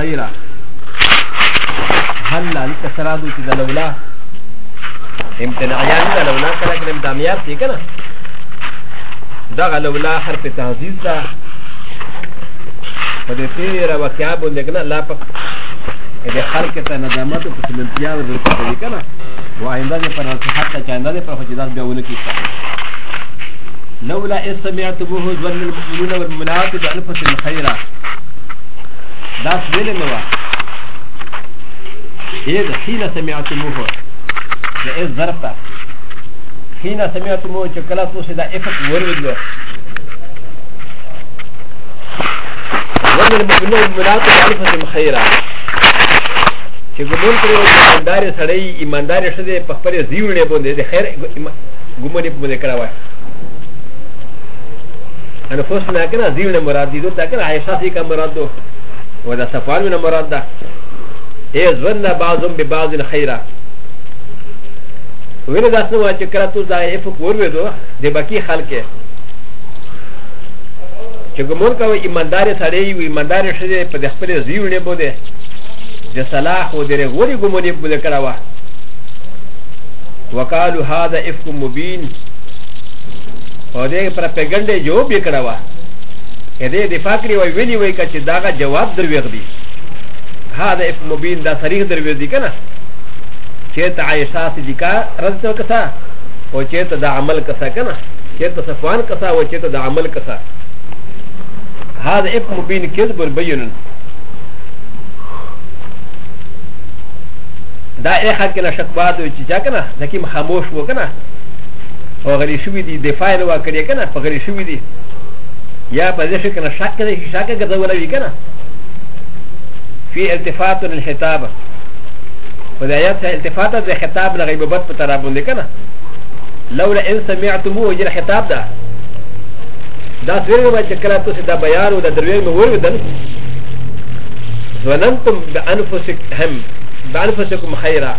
الخير هل لا لكسرادو كذا لولا امتناعيان دا لولا كلا كلام داميات دي كنا دا لولا حرف تهذيب دا فدي را وكيابو لكنا لا پک اذا حركه ندامات وسلنتيا دي كنا وعندنا پر حتى چاندہ دے پر فجدار بیاول کیتا لولا إذ سمعتموه ظن المؤمنون والمؤمنات بأنفسهم خيرا دا سویل نوا إذ حين سمعتموه إذ ظرفتا حين سمعتموه چکلا تو سے دا افق ورود لو ظن المؤمنون والمؤمنات بأنفسهم خيرا چې ګمون کړو ایماندار سړی ایماندار شته په خپل زیوړې باندې د خیر ګمونې باندې کړاوه انا فوسنا كنا زيونا مراد دي دوتا كنا عائشة سيكا مراد دو ودا صفوان من مراد دا ايه ظن بعضهم ببعض خيرا وين داسنا ما چکرا تو دا افق ورو دو دي باقي خلق چگمون کا ایماندار سړی و ایماندار شته په خپل زیوونه بوده د صلاح و د غوري ګمونې بوده کړه وقالو هذا افق مبين او دې پر پیغنده جو به کړه وا دې دفاع کړی وای ویلی وای کچ داغه جواب دروغ دی هاذا افق مبين دا صریح دروغ دی کنه چې ته عائشہ صدیقہ رضی الله کسا او چې ته د عمل کسا کنه چې ته صفوان کسا او چې ته د عمل کسا هذا افق مبين كذب بين دا اې حق نه شکوات چې چا کنه ځکه خاموش و کنه او غری شوی دی دفاع نو کړی کنه په غری شوی دی یا په دې شکل شک نه شک ګرځولوي کنه فی التفات الخطاب په آیات التفات د خطاب نه غیبت په طرف باندې کنه لولا ان سمعتموه جل خطاب ده دا سویل ما چې کله تاسو دا بیان او دا درویل مې ورویدل ظننتم بانفسکم خیرا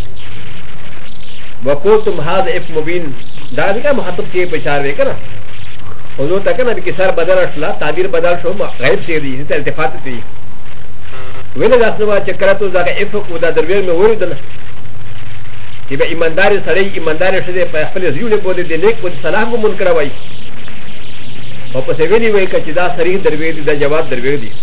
وقلتم هذا افق مبين دا دې کا مخاطب کې بچار وې کنه او نو تا کنه کې سر بدل شلا تعبیر بدل شو غیب شي دي ته التفات دي ویل دا څه چې کله تاسو دا افق او دا درویل مې ورویدل چې به ایماندار سره ایماندار شته په خپل ځیول بوله دې نیک په صلاح مو من کړوي او په سویلی وای چې دا صریح درویل دي دا جواب درویل دي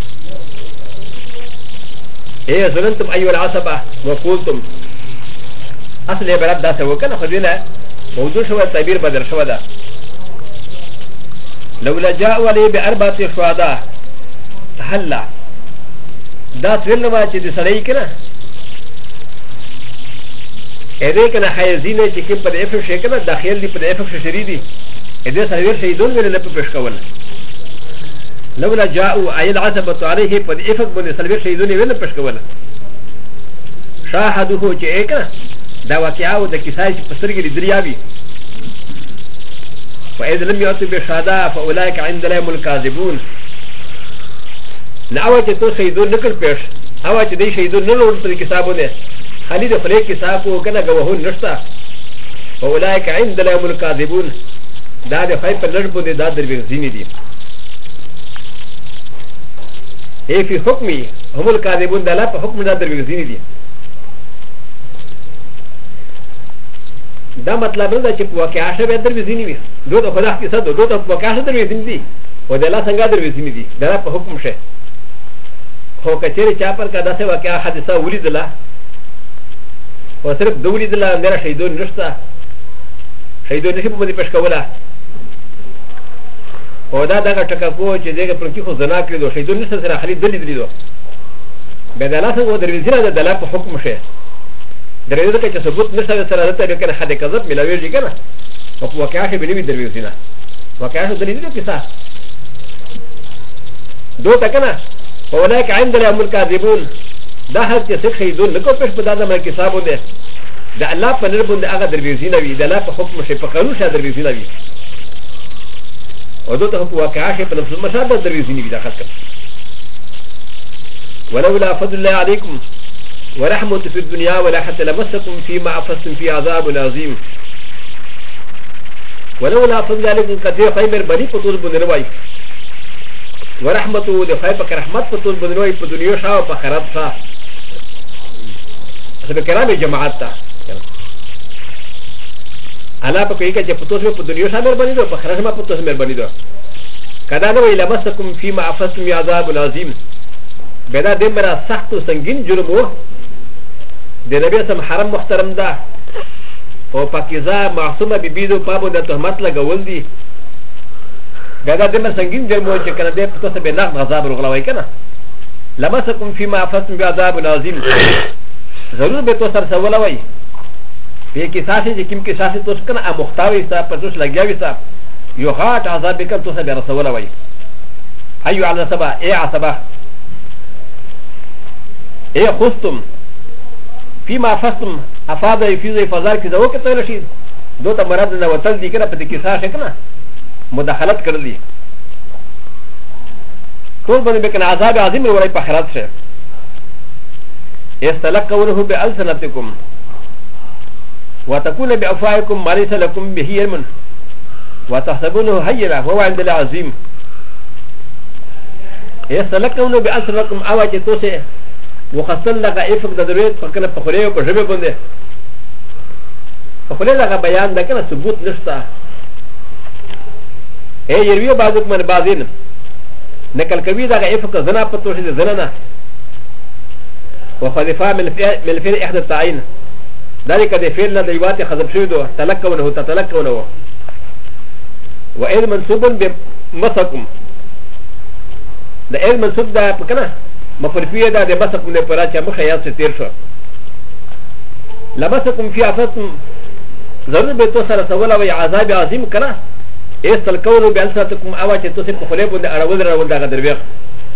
ايه ظننتم ايها العصبه وقلتم اصل عبارت دا څه وکنه خو دینه موضوع شو تعبیر بدل شو ده لولا جاءوا عليه باربعه شهداء هلا دا څل ما چې د سړی کنه اې دې کنه حیزینه چې کوم په اف شي کنه داخل دي په اف شری دي اې دې سړی شهیدون ویل په پېښ کول لولا جاءوا اي العصبه عليه قد افق بن سلبي شهيدون وين پشکول شاهدوه چې اکه دا واقعا او د کیسای په سترګې لريابي فاذا لم ياتوا بشهاده فاولئك عند الله الكاذبون نو چې تو شهيدون نکل پېښ او چې دې شهيدون نه لور په کتابونه خالد فلې کتاب کو کنه غوهون نشتا فاولئك عند الله الكاذبون دا د خای په لړ باندې دا دروغ دي ايه في حكمي هم الكاذبون دا لا په حکم دا دروغجنی دي دا مطلب نه چې په واقعا شوه دروغجنی وي دوه خدا کې څه دوه په واقعا دروغجنی دي او دا لا څنګه دروغجنی دي دا په حکم شه خو کچېره چا پر کا داسه واقعا حادثه ولیدله او صرف دوی دله نه شهیدون نشته شهیدون نشي په دې پښ کوله او دا دغه ټکا کو چې دغه پر کې خو زنا کړی دو شهیدون نشه سره خالد دلی دلی دو بدلا څنګه درویزینه د دلا په حکم شه درویزه کې چې ثبوت نشه سره راته کنه حد کذب ملاویږي کنه او په واقعا کې بنوي درویزینه واقعا دلی دلی کیسه دو تکنه اولئک عند الامر الكاذبون دا هر چې شهیدون نکو پښ په دغه کې حساب ونه د الله په نر باندې هغه درویزینه وي د الله په حکم شه په قانون شه درویزینه وي و دوته په واقعا کې په نفس المشاهده درویزینی وي داخل کړ ولولا فضل الله عليكم ورحمة في الدنيا ولا حتى لمسكم فيما أفضتم في عذاب عظيم ولولا فضل الله عليكم كثير خيمر بني فطول بن رواي ورحمته د خدای پاک رحمت په ټول بدنوي په دنیا شاو په خراب شاه سبب کرامه جماعت ته الله په کوي چې په توسو په دنیا شامل باندې دو په خراب ما په توسو مېر باندې دو کدا نو اله مسکم فيما افسم عذاب العظیم بدا دمرا سخت و سنگین جرم و د نبی سم حرم محترم ده او پاکیزه معصومه بیبیدو پابو د تهمت لګول دي بدا دمر سنگین جرم و چې کنه دې په توسو به نغد عذاب رغلوي کنه لمسکم فيما افسم عذاب العظیم ضرور به تو سر سوالوي په کې ساسي چې کوم کې ساسي توس کنه ا مختاوي ستا په توس لګیاوي ستا یو غاټ عذاب وکړ توسه به رسولوي ايو على سبا اي عصبه اي خستم فيما فستم افاد يفيز فزار کې زو کې ته رشید دوته مراد نه وتل دي کنه په دې کې ساسي کنه مداخلت کړل دي ټول باندې به کنه عذاب عظیم ورای په خیرات سره استلقونه بألسنتكم وتكون بأفواهكم ما ليس لكم به علم وتحسبونه هينا وهو عند العظيم استلقونه بألسنتكم أواجه توسي وخصن لغا إفق درويت فكنا بخليه وبجبه بنده فخليه لغا بيان دا كنا ثبوت نشتا يروي بعضكم من بعضين نكال كبير لغا إفق زنا بطوشي زنانا وخذفاء من الفعل إحدى التعين ذلك دفعلنا ديوات خذب شهدو تلقونه تتلقونه وإذ منصوب بمسكم ده إذ منصوب ده بكنا مفرفية ده مسكم ده براچا مخيات ستير شو لمسكم في عفتم ضرور بتوصل سولا وي عذاب عظيم كنا إذ تلقونه بألسنتكم أواجه توسب خليبون ده أرول ده غدر بيخ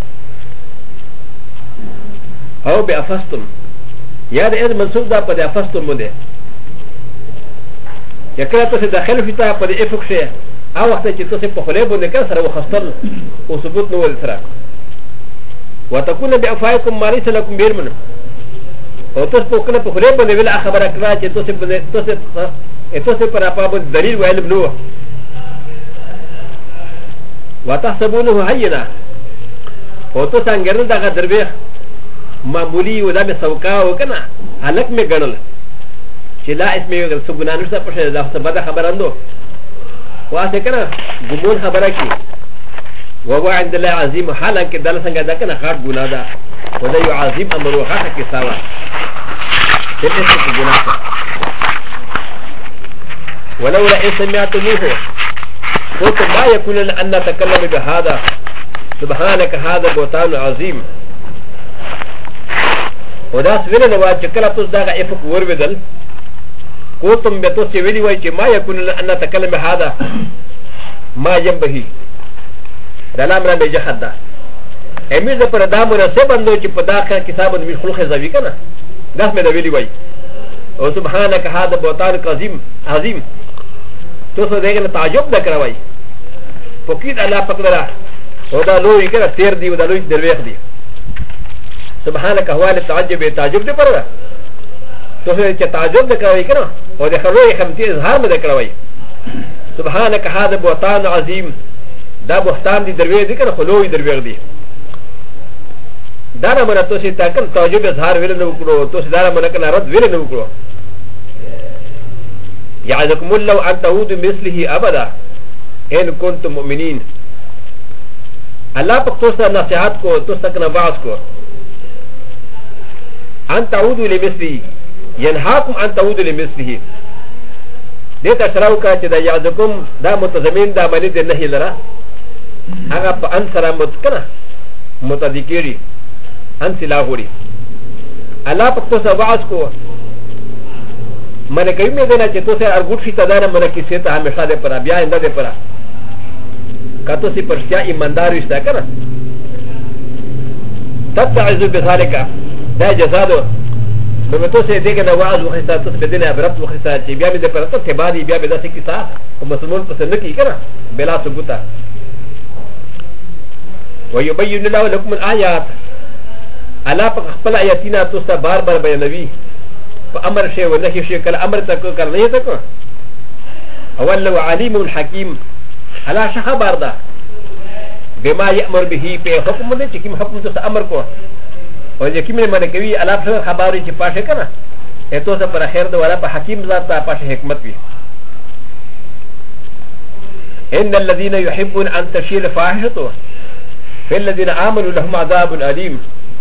او بأفستم يا ده إذ منصوب ده قد أفستم مده يا كلا تسي داخل في تها قد إفق شيء او وقت چې تاسو په خله باندې کسر او خستل او ثبوت نو ول سره وتكون بأفواهكم ما ليس لكم بعلم او تاسو په کله په خله باندې ویل خبره کړه چې تاسو پر اپا دلیل و علم نو وتحسبونه هينا او تاسو څنګه دغه دروي معمولی و دا می سوکا و کنه حلق می گنل چه لا اسمی وگل سو گناه نشتا پشه دا بدا خبرندو واسه کنه گمون خبره کی و عند الله عظیم حالا که دل سنگه دا کنه خاٹ گناه دا و دا یو عظیم امرو خاٹا کی ساوا دل اسم کی گناه تا ولولا ان سمعتموه قلت ما يكون ان نتكلم بهذا سبحانك هذا بوتان عظيم و دا سویل نوا چه کلا توس داغا افق ورودل کوتم بیتوس چه ویلی وی چه ما یکون انا تکلم هادا ما جنبهی دلام را بجحد دا امیر دا پر دا مناسب اندو چه پا دا کتاب اندو خلق زوی کنا داس میں دا ویلی وی و سبحانک هادا بوتانک عظیم توسو دیگن تعجب دا کروی فقید اللہ پکدرا و دا لوی کنا تیر دی و دا لوی درویخ دی سبحانك هو التعجب تعجب دي پروا تو هي تعجب ده کوي کنه او ده خروي خمتي اظهار مده کوي سبحانك هذا بوتان عظيم دا بوتان دي دروي دي کنه خلوي دروي دي دا نه تو سي تاکن تعجب اظهار ویل نو کړو تو دا نه کنه رد ویل نو کړو يعظكم الله ان تعودوا مثله ابدا ان كنتم مؤمنين الله پاک تو سره نصيحت کو تو سره باز کو ان تعودوا لمثله ينهاكم ان تعودوا لمثله ديتا شراوكا چه دا يعزكم دا متزمين دا مني دي نهي لرا اغا پا ان سرا متكنا متذكيري ان سلاغوري الله پا توسا وعز کو من کئی میں دینا چه توسا ارگوٹ شی تدانا من کسی تا ہمیشہ دے پرا بیا اندہ دے پرا کتو سی پرشتیا ایماندار وشتا کنا تتعزو بذالکا دا جزادو بمتو سے دیکھے نا وعظ وخستا تو بدین عبرت وخستا چی بیا میں دے پر تو تبادی بیا بدا سکی سا و مسلمون پسند کی کنا بلا ثبوتا ویبین اللہ لکم الآیات اللہ پاک خپل آیاتینا تو سا بار بار بیانوی فا امر شے و نحی شے کل امر تکو کر نہیں تکو اول لو علیم الحکیم اللہ شخا بار دا بما يأمر به في حكم ده كم حكم تسا أمر كو وجه كم من كوي على فسر خباري كي پاشه كنا اتو سا پر خير ده ولا پا حكيم ذات تا پاشه حكمت بي إن الذين يحبون أن تشير فاحشته في الذين آمنوا لهم عذاب أليم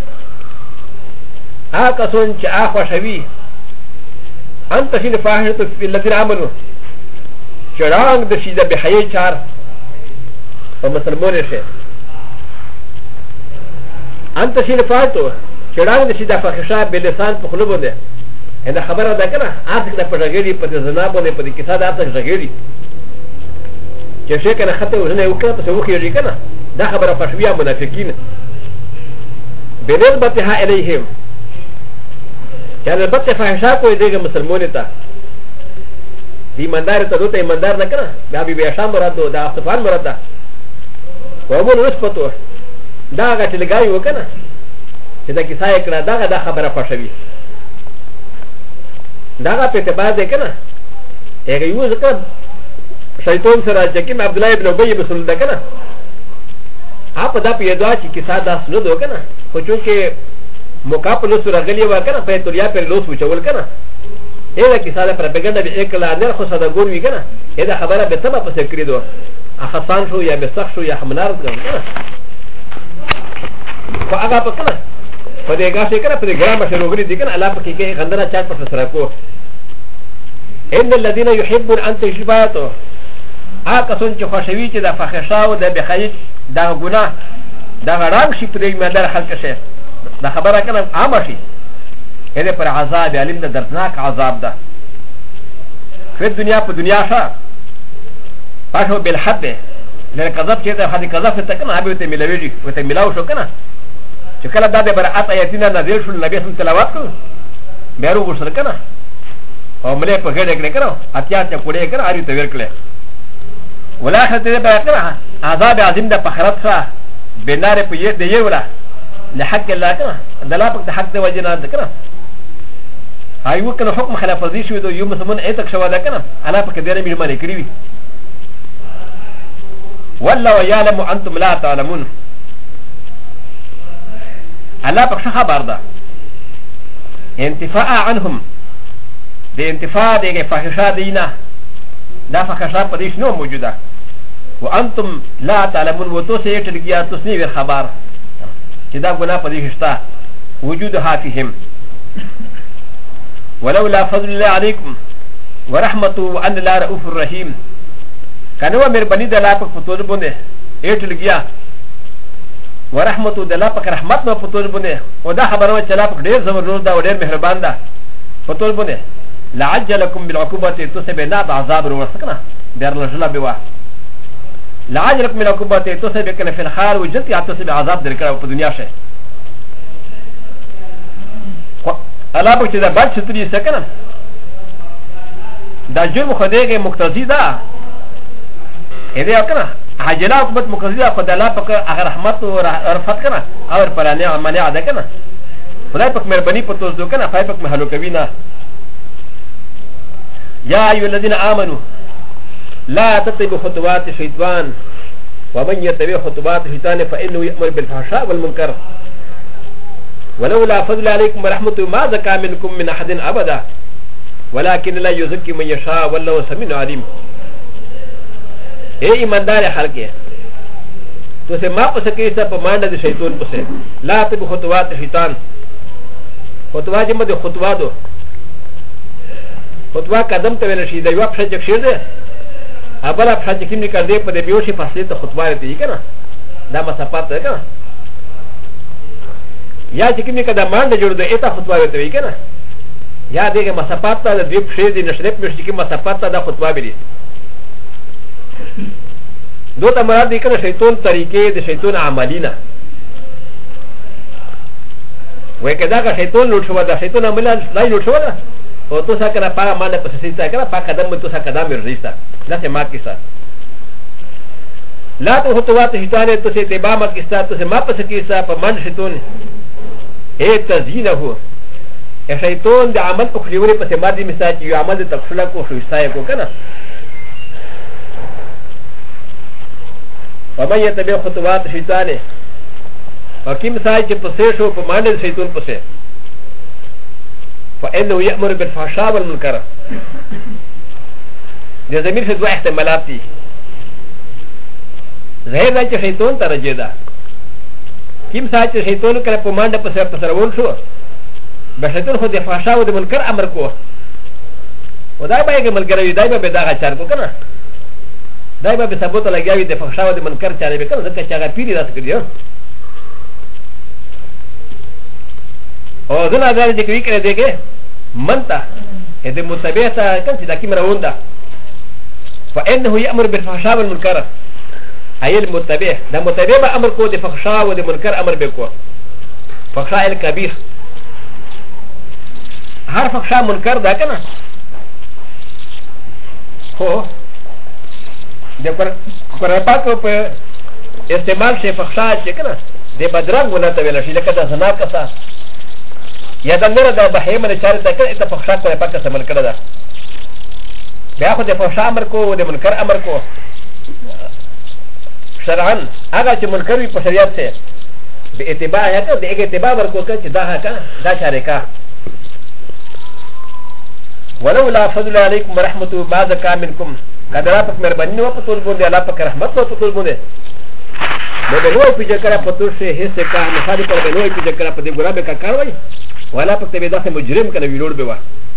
آكسون چه آخوا شوي أن تشير فاحشته في الذين آمنوا چرانگ دشیده بحیه چار ومسلمون شه أن تشير فاحشته چرانگ دشیده فاحشه بلسان پخلو بنده هذا خبره ده کنه آتک ده پرغیری پد زنا بنده پد کسا ده آتک رغیری چې شي کنه خطه ورنه وکړه په سوخ یې کنه دا خبره فشویه منافقین بنسبتها الیهم چې البته فحشا کوئی دیګه مسلمان ته دی ایماندار ته دوته ایماندار نه کنه بیا به شام مراد دا اصفان مراد ده ومن نسبته دا غټ لګای وکنه چې دا کیسه یې کړه دا خبره فشوی دا په اعتبار ده کنه هغه یو ځکه شیطان سره جکیم عبدالله ابن ابی بسول ده کنه آپ دا پی ادعا چی کسا دا سنو دو کنه خو چونکه موقع پا لوس رغلی و کنه پا تولیا پر لوس وچول کنه ایدا کسا دا پرپگنده بی اکلا نر خو صدا گون وی کنه ایدا خبره بی تبا پس کری دو اخصان شو یا مسخ شو یا حمنارت کنه خو اگا پا کنه پا دیگا شی کنه پا دی گرام شروغلی دی کنه علا پا کی که غندنا چاک پس سرکو ان الذين يحبون ان تشباتو آکسون چې خوشوي چې د فحشاو د بخیج دا ګناه دا غرام شي په دې مدار خلک شه دا خبره کنه عام شي اې پر عذاب علم د دردناک عذاب ده په دنیا په دنیا ښه پښو بل حد نه کذب چې د حد کذب ته کنه هغه ته ملوي وته ملاو شو کنه چې کله دا د برات آیاتونه نازل شول نبی صلی الله علیه وسلم بیا ورسره کنه او ملي په ګډه کې کنه اتیا ته کوړې کنه اړ ته ورکړه ولا خطر بقرة عذاب عظيم ده بخرط سا بنار بيد ده يولا لحق الله كنا دلابك حق ده وجنا ده كنا أيوة كنا حكم خلاف فزيش ويدو يوم سمون أيتك شوا ده كنا على بك دينا ميرمان يكريوي والله يعلم أنتم لا تعلمون على بك شخا باردا انتفاع عنهم ده انتفاع ده فحشا دينا دا فحشا پدیش نو موجوده وانتم لا تعلمون وتوسي تلقيا تصنيف الخبر كذا قلنا پدیش شتا وجودها فيهم ولولا فضل الله عليكم ورحمته وان الله رؤوف رحيم كانوا مربني دلا پک پتول بونه تلقيا ورحمته دلا پک رحمت نو پتول بونه ودا خبرو چلا پک ډیر زبردست دا ډیر مهربان دا پتول بونه لعجلكم بالعقوبة تسبنا بعذاب روسكنا بير الجلا بوا لعجلكم بالعقوبة تسبكنا في الخير وجدت يعتصب عذاب دركا في الدنيا شيء الله بك إذا بعد ستري سكنا دا جرم خديجة مقتضي دا إذا كنا عجلة عقوبة مقتضي دا خد الله بك أغر رحمته ورفت كنا أو براني عماني عدا كنا فلا بك مربني بتوزدو كنا فاي بك محلو كبينا يا أيها الذين آمنوا لا تتبعوا خطوات الشيطان ومن يتبع خطوات الشيطان فإنه يأمر بالفحشاء والمنكر ولولا فضل عليكم ورحمته ما زكى منكم من أحد أبدا ولكن لا يزكي من يشاء والله سميع عليم اے ایماندار خلق تو سے ما پس کے سب مانڈ دے شیطان پس لا تتبعوا خطوات الشيطان خطوات جمع دے خطوات دو خطوه قدم ته ویل شي د یو پښه چک شي ده ابل پښه چک نه کړ دې په دې بیوشي فاصله ته خطوه لري کنه دا مسافت ده کنه یا چې کومه کده مان جوړ ده اته خطوه ورته کنه یا دغه مسافت ته د دې پښه دې نشره په شي کې مسافت ته د خطوه بری دوته مراد دې کنه شیطان طریقې د شیطان عملینا وای کدا کا شیطان لوټ شو دا شیطان عمل نه لوټ شو دا او تو سا کنه پا مانه پس سیتا کنه پا قدم تو سا قدم رجستا لا سے ما کیسا لا تو خطوات شیطان تو سے تبا ما کیسا تو سے ما پس کیسا پا من شیطان اے تزینه اے شیطان د عمل کو خلیوری پس ما دی مثال یو عمل د تفصیل کو شوستای کو کنه ومن يتبع خطوات الشيطان وكيم ساي چې پسې شو په باندې شیطان پسې فانه يأمر بالفحشاء والمنكر د زمير څه دوه احتمالات دي ظاهر دی چې شیطان ته راځي دا کیم ساي چې شیطان کله په باندې پسې روان شو به شیطان خو د فحشاء او د منکر امر کو ودا به یې ملګری دی به دا چار کو کنه دای به ثبوت لګیاوي د فحشاء او د منکر چاري به کنه ځکه چې هغه پیری راس کړی او زنا دا چې کوي کړی دی کې منتا د متبع ته کنه چې دا کیمره ونده فانه يأمر بالفحشاء والمنكر اي المتبع دا متبع به امر کو د فحشاء او د منکر امر به کو فحشاء الكبير هر فحشاء منکر دا کنه هو د قرآن پاک په استعمال شي فحشاء چې کنه د بدرنګ ولته ویل شي لکه د زنا کسا یا د نور د بهیمه نشاره ته کنه ته فحشاء قرآن پاک څخه عمل کړه دا بیا خو د فحشاء امر کو او د منکر امر کو شرعا هغه چې منکر وي په شریعت سره به اتباع یا کنه د اتباع ورکو چې دا کنه دا شریکا ولولا فضل عليكم ورحمته ما زكى منكم کدرا پک مهربانی و پتول بونده الله پک رحمت و پتول بونده بنوی پیجا کرا پتول سے حصے کا مخادی پر بنوی پیجا کرا پتی گرا بے کا کاروائی والا پک تبی داخل مجرم کا نوی لوڑ بے وا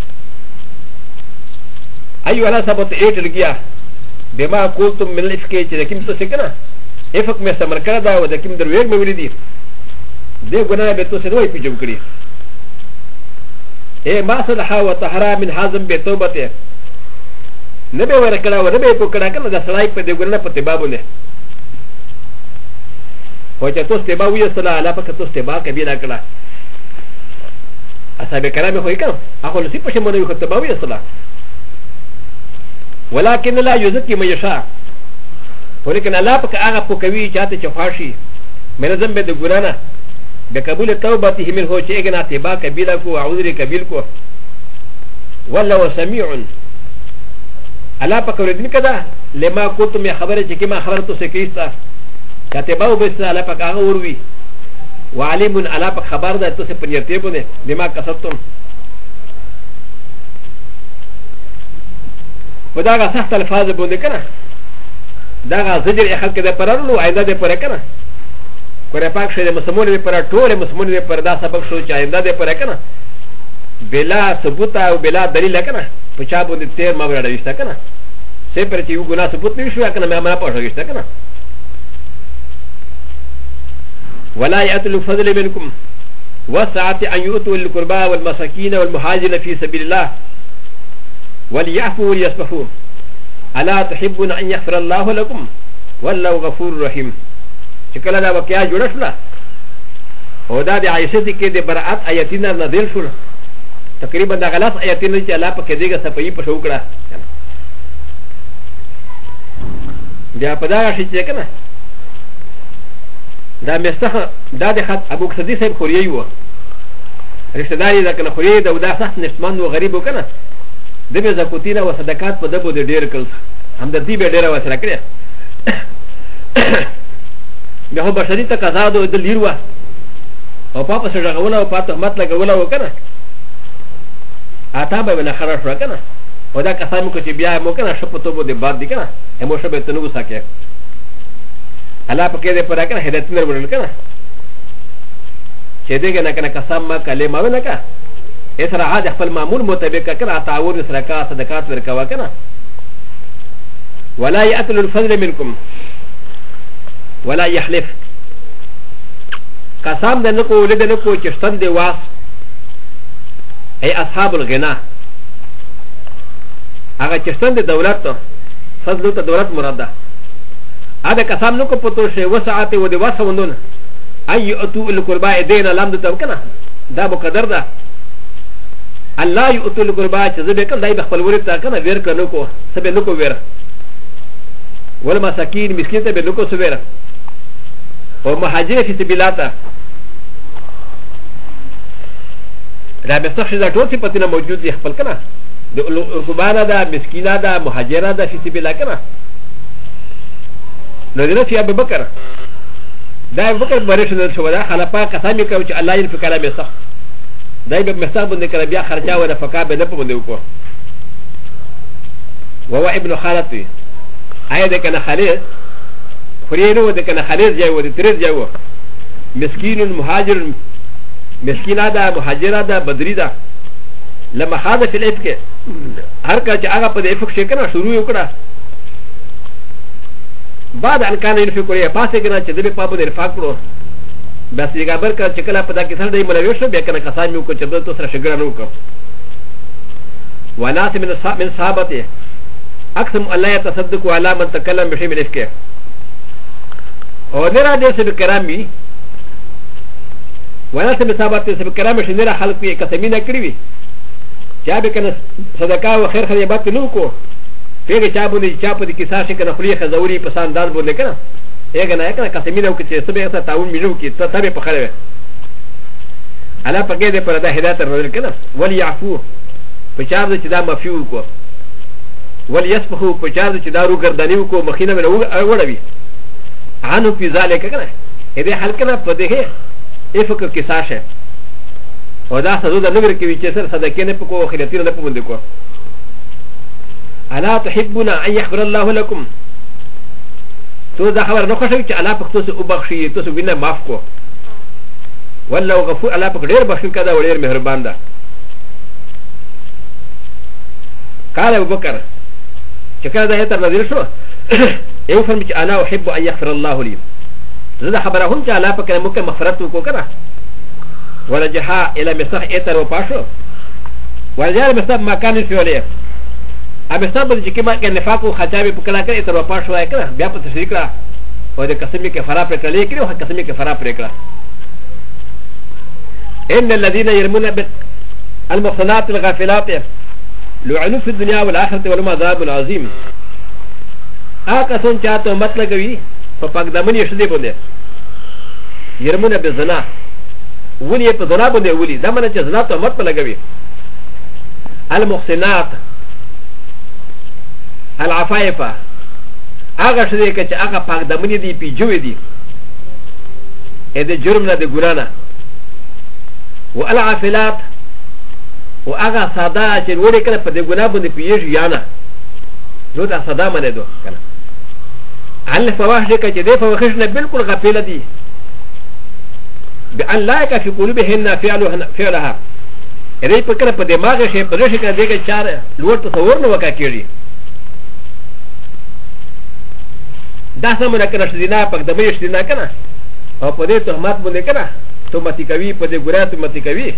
ایو اللہ سبت ایٹ لگیا بما قولتم من الافکی چی دکیم تو سکنا افق میں سمر کردا و دکیم در ویگ میں ولی دے گناہ بے تو سے نوی پیجا کری اے ما صلحا و طهرا من حازم بے توبت نبي وركلا ونبي بكرا كان ذا سلايك بدي يقولنا بتبابونه هو جاتوس تباوي يصلا على بك توس تبا كبيرا كلا أصحاب كلامي هو يكلم أقول سيب بشر منو يخد تباوي يصلا ولكن لا يزكي من يشاء ولكن الله بك أغا بكوي جاتي شفاشي من ذنب بدي يقولنا بقبول توبته من هو شيء كنا تبا كبيرا كو عذري كبير كو والله سميع الله پاک وردین کدا لما قلتم یا خبره چې کما خبره تو سکیستا کاتباو بس الله پاک هغه وروي وعلیم الله پاک خبر ده تو سه پنیته بونه لما کسبتم وداغه سخت الفاظ بونه کنه داغه زجر خلق ده پرانو آینده ده پر کنه پر پاک شه مسلمان ده پر ټول مسلمان ده پر دا سبب شو چې آینده ده پر کنه بلا ثبوت او بلا دلیل کنه پچا بونه تیر ما ورډه وشته کنه سه پر چې یو ګنا ثبوت نشو کنه ما ما پښه وشته کنه ولا يأتل فضل منكم وسعة أن يؤتوا القربى والمساكين والمهاجرين في سبيل الله وليعفوا وليصفحوا ألا تحبون أن يغفر الله لكم والله غفور رحيم شكرا لله وكيا جرشنا ودا دي عائشة كي دي براءات آياتنا نزل شو تقريبا دا غلاس آياتنا چې الله پکې دیګه صفائی په شو کړه بیا په دا شي چې کنه دا مستخه دا د خط ابو صدیق صاحب خوري و رشتہ داري دا کنه خوري دا ودا سخت نشمن و غریب وکنه د به زکوتینا و صدقات په دبو د ډیر کړ همدردی به ډیر وسره کړی بیا هو بشری تقاضا د لیروا او پاپا سره غوونه او پاته مت لګوله وکنه اتا به نه خراب شو کنه ودا قسم کو چې بیا مو کنه شپته بو د بعد دی کنه همو شپه ته نو سکه الله پکې دې پر کنه هدایت نه ورل کنه چې دې کنه قسم ما کلمه ونه کا اسره عاد خپل معمول مطابق کنه تعاون سره کا صدقات ورکوا کنه ولا يأتل الفضل منكم ولا يحلف قسم دې نکو ولې دې نکو چې ستند دی واس اي اصحاب الغنى هغه چې ستند دولت فضل ته دولت مراد ده هذا قسم نکو پتو شی وسعت و دې واسوندون اي اتو القرباء دين لم تتوكنا دا بقدر ده الله يؤتو القرباء چې زبې کله دای خپل ورته کنه وير کنه کو سبه نکو وير ول مساکین مسکین ته به نکو سوير او مهاجر فی سبیل الله را مستخدم دا ټول صفاتونه موجود دي خپل کنه د قربانه ده مسکینه ده مهاجره ده فی سبیل الله کنه نزل في ابي بكر دا ابو بكر بريش نزل شو دا خلفا قسم كوي الله ينفي كلام يسخ دا ابن مسخ بن كلام بيا خرجا ولا فكا بنب بن وكو وهو ابن خالتي اي ده كان خالد فريرو ده كان خالد جاي ودي تريز جاي مسكين مهاجر مسكين هذا مهاجر هذا بدري ده لما هذا في الافك هركا جاء قد افك شكنا شروع يكره بعد ان كان ينفق كوريا پاسه كنا چدبي پابو نه فاکرو بس يگابر کا چکلا پدا کسان دای ملويشو بیا کنا کسان کو چدو تو سره شګرانو کو وناس من صحابته اقسم الله يتصدق على من تكلم بشيء من الافك او نرا دې سب کرامي وناس من صحابته سب کرامي شنرا خلق یې قسمینه کړی وي چا به کنه صدقه او خیر خیرات نو کو پیغه چا باندې چا په دې کې ساشي کنه خلیه خزوري په ساندار باندې کنه اګه نه کنه قسمینه او چې سبه سره تعاون ملو کې ته تابع په خره الا پګې دې پر دا هدایت ورول کنه ولي يعفو په چا دې چې دا مفيو کو ولي يسبحو په چا دې چې دا رو ګردانیو کو مخینه مې وړوي انو په ذالک کنه دې حل کنه په دې افکر کې ساشه او دا سدو د نور کې چې سر صدقې نه پکو خیراتینه نه پوند کو الا تحبون ان يغفر الله لكم تو دا خبر نه خوښوي چې الله پختو سه وبخشي تو سه وینه معاف کو والله غفور الله پک ډېر بخښن کړه او ډېر مهربان ده قال ابو بکر چې کله دا هتر نازل شو یو فرم چې انا احب ان يغفر الله لي زه خبره هم چې الله پک نه مکه مغفرت وکړه کنه ورجها الى مسح اتر وپاشو ورجال مسح ما كان في عليه ابي صاحب چې کما کې نفاق او خجابي په کلا کې اتر وپاشو وای کړه بیا په تشریح کړه او د قسمي کې فرا پر کړه لیکي او قسمي کې فرا پر کړه ان الذين يرمون بالمحصنات الغافلات لعنوا في الدنيا والاخره ولهم عذاب عظيم اګه څنګه چاته مطلب وي په پاکدمنې شدي بوله يرمون بالزنا ولي په زنا باندې ولي دا معنی چې زنا ته مت لګوي المحسنات العفائفه هغه شدي چې هغه پاک دمنې دي پیجوي دي اې د جرم نه د ګنا نه والعافلات وهغه ساده چې وړي کړه په د ګنا باندې پیږي یا نه نو دا ساده منه دو کنه علف فواحش کې چې د فواحش نه بالکل غفله دي بأن لا يكفي قلوبهن فعلها إذا يفكر في دماغ شيء بدرش كان ذيك الشارع لور تصور نوكا كيري دا سمنا كنا شدينا بقدمي شدينا كنا او پدې تهمت باندې كنا تو متي کوي پدې ګورا تو متي کوي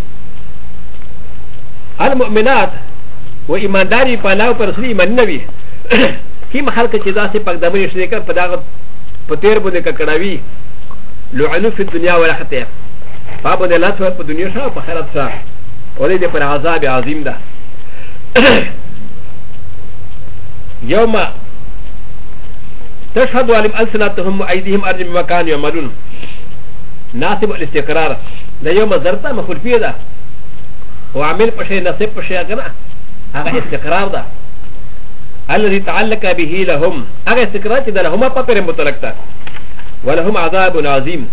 المؤمنات و ایمانداري په لاو پر سړي ایمان نوي کی محل کې چې دا سي پقدمي شدي کړ په دا په تیر باندې کړاوي لعنوا في الدنيا والآخرة فابو دي لاتوا في الدنيا شاء وفخيرات شاء وليد پر عذاب عظيم ده يوم تشهد علم ألسنتهم وأيديهم أرجم بما كانوا يعملون ناسب الاستقرار ده يوم زرطة مخول فيه ده وعمل بشيء نصيب بشيء أغنى هذا استقرار ده الذي تعلق به لهم هذا استقرار ده لهم أبقى متلقى ولهم عذاب عظيم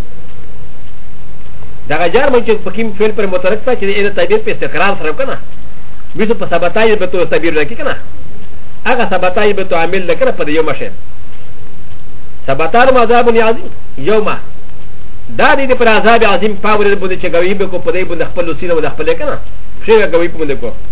دا جار من چې پکیم فعل پر مترکتا چې د تعبیر په استقرار سره کنه بیسو په ثباتای به تو تعبیر راکی کنه هغه ثباتای به تو عامل لکه په یوم شه ثباتار عذاب عظیم یوم دا دې پر عذاب عظیم پاور بده چې غوی به کو په دې بده خپل سینه ود خپل کنه شی غوی په بده کو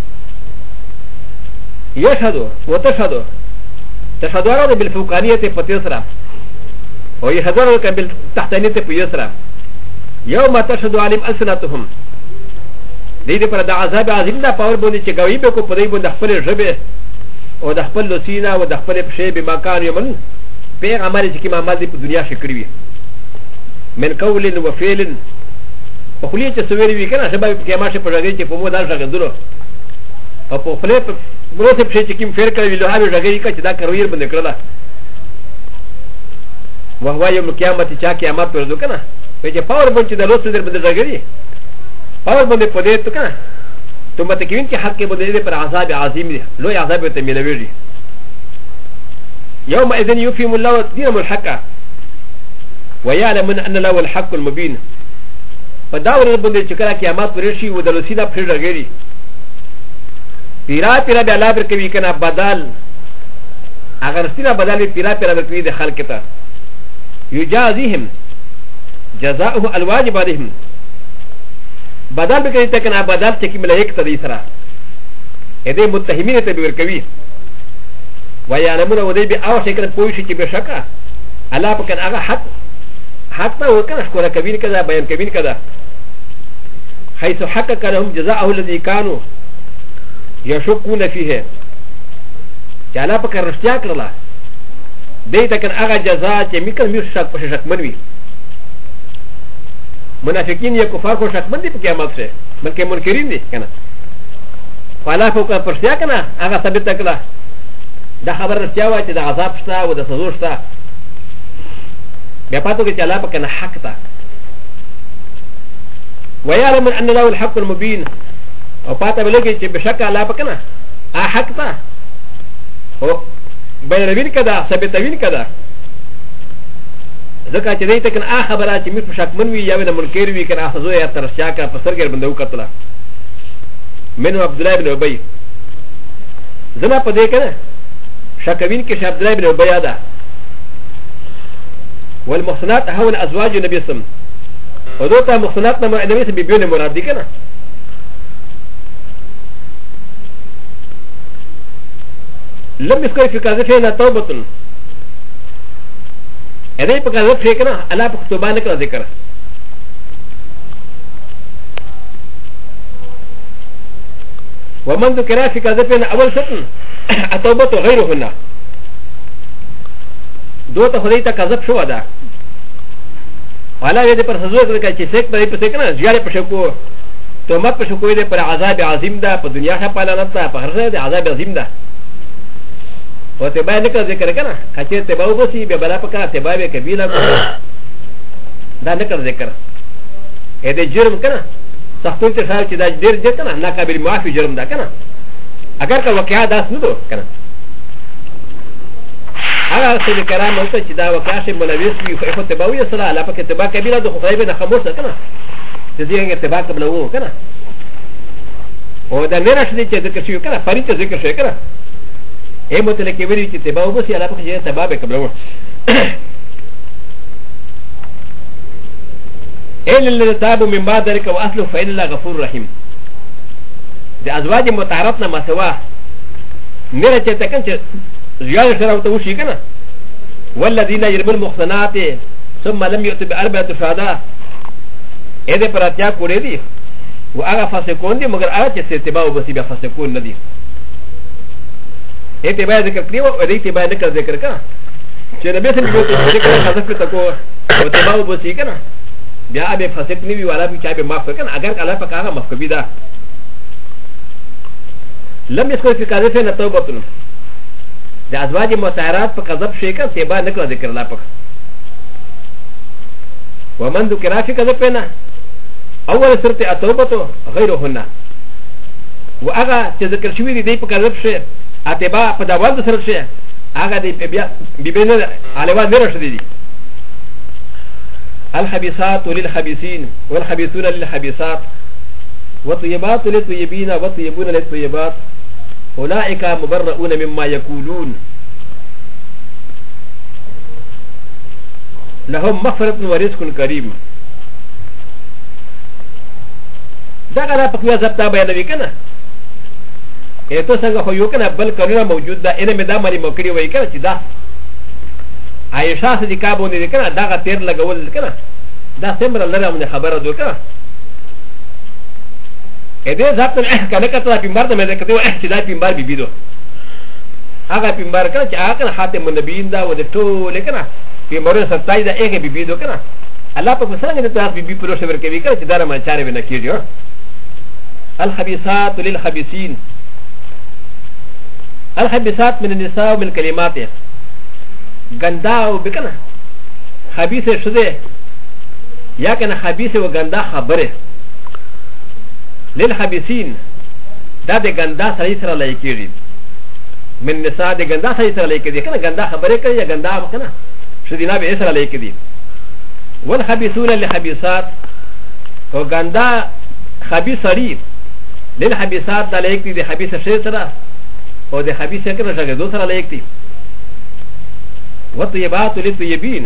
یشهدو وتشهدو تشهدو بالفوقانیه په تسرا او يحضروا بالتحتانيه في يسرى يوم تشهد عليهم ألسنتهم دي پر دا عذاب عظیم دا پاور باندې چې غوی به کو پدای باندې خپل ژبه او د خپل لسینا او د خپل پښې به مکان یمن په عمل چې کی عمل دی په دنیا شکر وي من قول و فعل په خلیه چې سویری وی کنه شباب کې ما شه پرګی چې په مو دال ژغندلو او په خپل بروته پښې چې کیم فیر کوي له هغه ژغی چې دا کرویر باندې کړلا وهو يوم القيامة چا قیامت پر دو کنه وجه پاور بنچ د لوس در بده زګری پاور باندې پدې تو کنه تو مت کین چې حق کې بده پر عذاب عظیم دی لوی عذاب ته ملوي يوم اذن يفهم الله دينهم الحق ويعلمون ان له الحق المبين فداور بند چکرا قیامت ورشي ودلسینا پھر غیری پیرا پیرا د الله برکوي کنه بدل اگر سینا بدل پیرا پیرا برکوي د خلق ته يجازيهم جزاؤه الواجب عليهم بدل بکوي ته کنه بدل چې کی ملائک ته دي سره اده متهمین ته برکوي ويعلمون ودي به او شکل پوي شي چې بشکا الله پکن هغه حق ته وکنه شکر کبیر کذا بیان کبیر کذا حيث حقق لهم جزاءه الذي كانوا يشكون فيه جالا پکر رشتیا کړلا دې تکن هغه جزاء چې میکل میو شک په شک منوي منافقین یا کفار کو شک مندي په قیامت سره بلکې منکرین دي کنه فلا فوق پرشتیا کنه هغه ثابت کړلا دا خبر رشتیا وای چې د عذاب شته او د سزا شته بیا پاتو کې چې الله پکنه حق تا ويعلم ان له الحق المبين او پاته ولګي چې بشک الله پکنه حق تا او بیانوین کدا ثابتوین کدا ځکه چې دې ته کنه خبره چې مې شک منوي یا ونه منکر وي کنه اساسو یا ترشیا کا پسرګر بندو کتله منو عبد الله بن ابي زما په دې کنه شکوین کې عبد الله بن ابي ادا والمحصنات هون ازواج النبي صلى الله عليه وسلم ودوتا محصنات نما النبي صلى الله عليه وسلم مراد دي كنا لم يذكر في كذا توبه هذا في كذا في كنا الا بكتبان كنا ذكر ومن ذكر في كذا في اول شطن التوبه غيرهن دوتا خدایتا کذب شو ده والا دې پر حضور کې چې څوک په دې پسې کنه زیاده پښکو ته مت پښکو دې پر عذاب عظیم ده په دنیا کې پالانه ده په هر ځای دې عذاب عظیم ده او ته باندې کا ذکر کنه کچې ته به وسی به بلا پکا ته به کبیره کو دا نه کړ ذکر اې دې جرم کنه سختو ته خیال چې دا ډېر دې کنه ناقابل معافي جرم ده کنه اگر کا واقعا داس نه دو کنه هغه څه کرام او ته چې دا واقعا شی ملوث وي خو ته به وي سره علاوه پکې ته با کبیره د خدای به خاموش کنه چې دې ته با قبل وو کنه او دا نه راشي چې ذکر شي کنه فرید ته ذکر شي کنه اے متل کې ویلي چې ته به وو سي علاوه پکې ته با به قبل وو الا الذين تابوا من بعد ذلك واصلوا فإن الله غفور رحيم د ازواج متعارفنا ما سوا نه چې تکن چې زيادة شرعه توشي كنا والذين يرمون المحصنات ثم لم يؤتوا بأربعة شهداء إذا براتيا كوريدي وأغا فاسقون دي مگر أغا چه اتباعو بسي بیا فاسقون ندي اتباع ذكر كريو وإذا اتباع نكر ذكر كنا چه نبي سن بيوتو ذكر خذف تكو اتباعو بسي كنا بیا أبي فاسق نبي ولا بي چا بي معف كنا اگر الله پاک آغا معف کبی دا لم يسكن في كاذفين توبتن د ازواج متعارات په قذب شي کنه تبا نکړه ذکر الله پک ومن ذکر فی قذب نه اول سرت اتوبته غیرهن واغه چې ذکر شوی دی په قذب شي اتبا په داوود سره شي هغه دی بیا بيبنه علوان نه رشدي دي الخبيثات للخبيثين والخبيثون للخبيثات والطيبات للطيبين والطيبون للطيبات أولئك مبرؤون مما يقولون لهم مغفرة ورزق كريم دا غلا پکویا زبطا بیانوي کنه ایتو څنګه خو یو کنه بل قانون موجود ده انه مدا مری موکړي وای کنه چې دا عائشہ صدیقہ باندې کنه دا غ تیر لګول کنه دا سمره لره من خبره دو کنه ا دې ځات نه کنه کته پیمبر ته مې کته چې دا پیمبر بي بيدو هغه پیمبر کنه چې هغه خاتم النبیین دا و د ټول کنه پیمبر ستای دا هغه بي بيدو کنه الله په څنګه ته تاسو بي پروسه ورکوي کنه چې دا ما چاره ونه کیږي الخبيثات للخبيثين الخبيثات من النساء ومن كلماته غندا وبكنا خبيث شده يا كان خبيث وغندا خبره للخبيثين دا د غندا سړی سره لایکيږي من النساء د غندا سړی سره لایکيږي کنه غندا خبره کوي یا غندا کنه شدينا به سره لایکيږي والخبيثون للخبيثات وغندا خبيث سري للخبيثات دا ليكتي دي خبيث شيطرا او دي خبيث كنا جاگدو سرا ليكتي وطيبات للطيبين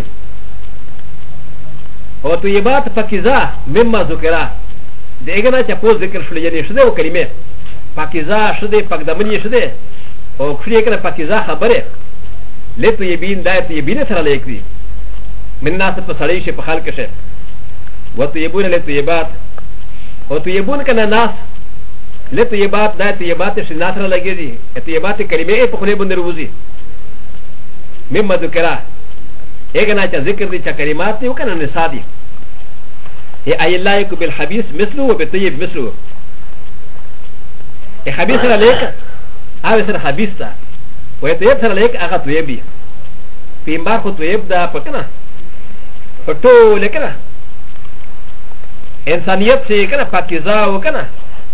او طيبات فكذا مما ذكرا دي اگنا چا پوز ذکر شل یعنی شده و کلمه فكذا شده پاکدمنی شده او کفری کنا فكذا خبره للطيبين دا طيبين سرا ليكتي من ناس پسړی شي په خلق شه وطيبون للطيبات او طيبون کنا ناس لطيبات دا طيبات شي ناس را لګي طيبات کلمه په خله بندر وزي مما ذکرا اګنا چې ذکر دي چې کلمات دي وکنه نساء دي اي الله يك بالحبيث مثله وبالطيب مثله الحبيث را ليك او سر حبيث تا ويطيب سر ليك اغا طيبي في مبار خو طيب دا پکنه پټو لیکنه انسانیت سے کنه پاکیزه وکنه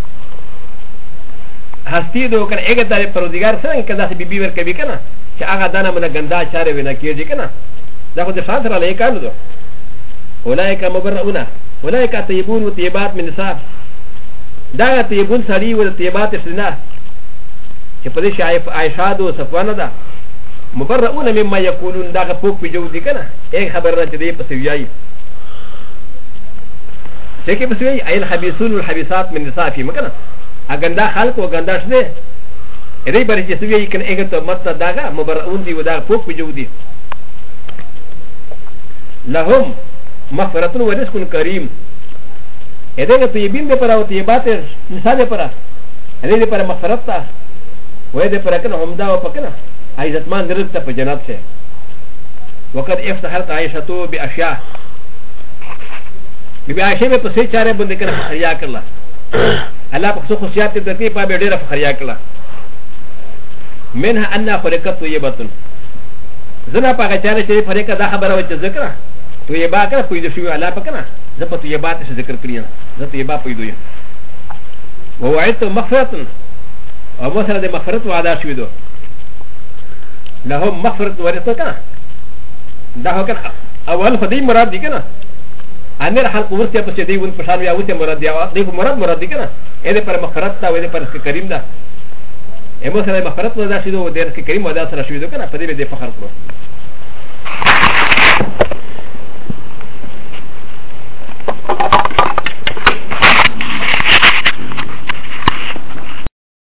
هستی دو کنه اګه د پروردگار سره کنه داسې بیبي ور کوي کنه چې هغه دانه من ګندا چاره ونه کیږي کنه دا خو د شان سره لیکانو دو اولئک مبرؤون اولئک طيبون وطيبات من نساء دا طيبون سړي او طيبات سنا چې په دې شایف عائشہ دو صفوانه ده مبرؤون مما يقولون دا پوک په جو دي کنه ایک خبر را چې دې په سویای چې کې په سویای ایل حبيسون والحبيسات من نساء فی مکنه اګندا خلق او ګندا شنه دې بری چې سویای کنه ایک ته مت داګه مبرؤون دي ودا پوک په جو دي لهم مغفرة ورزق كريم اذا كنت يبين بپرا او طيبات نساء بپرا اذا بپرا مغفرت تا واذا بپرا كن عمدا او پکنا عزتمان رزق تا جنات سے وقد افتخرت عائشة باشياء بي عائشة میں پسے چارے بندے کنا فخریا کرلا اللہ پکسو خصوصیات تے ترتیب پا بیڑے فخریا کرلا منها انها خلقت طيبة زنا پاگا چارے چے فرقہ دا خبر وچ ذکر تو یہ با کر پیدا شو اللہ پکنا زپ تو یہ بات سے ذکر کرینا زپ یہ با پیدا ہے وہ وعدت مغفرت اور وہ سره مغفرت وعدہ شو دو لهم مغفرت ورثه کنا دا هو کنا اول خدای مراد دی کنا انر حلق ورثه پس دی ون پشان یا وته مراد دی مراد دی کنا اې پر مغفرت تا وې پر کریم دا امو سره مغفرت وعدہ شو دو دیر کریم وعدہ سره شو دو کنا په دې به فخر کړو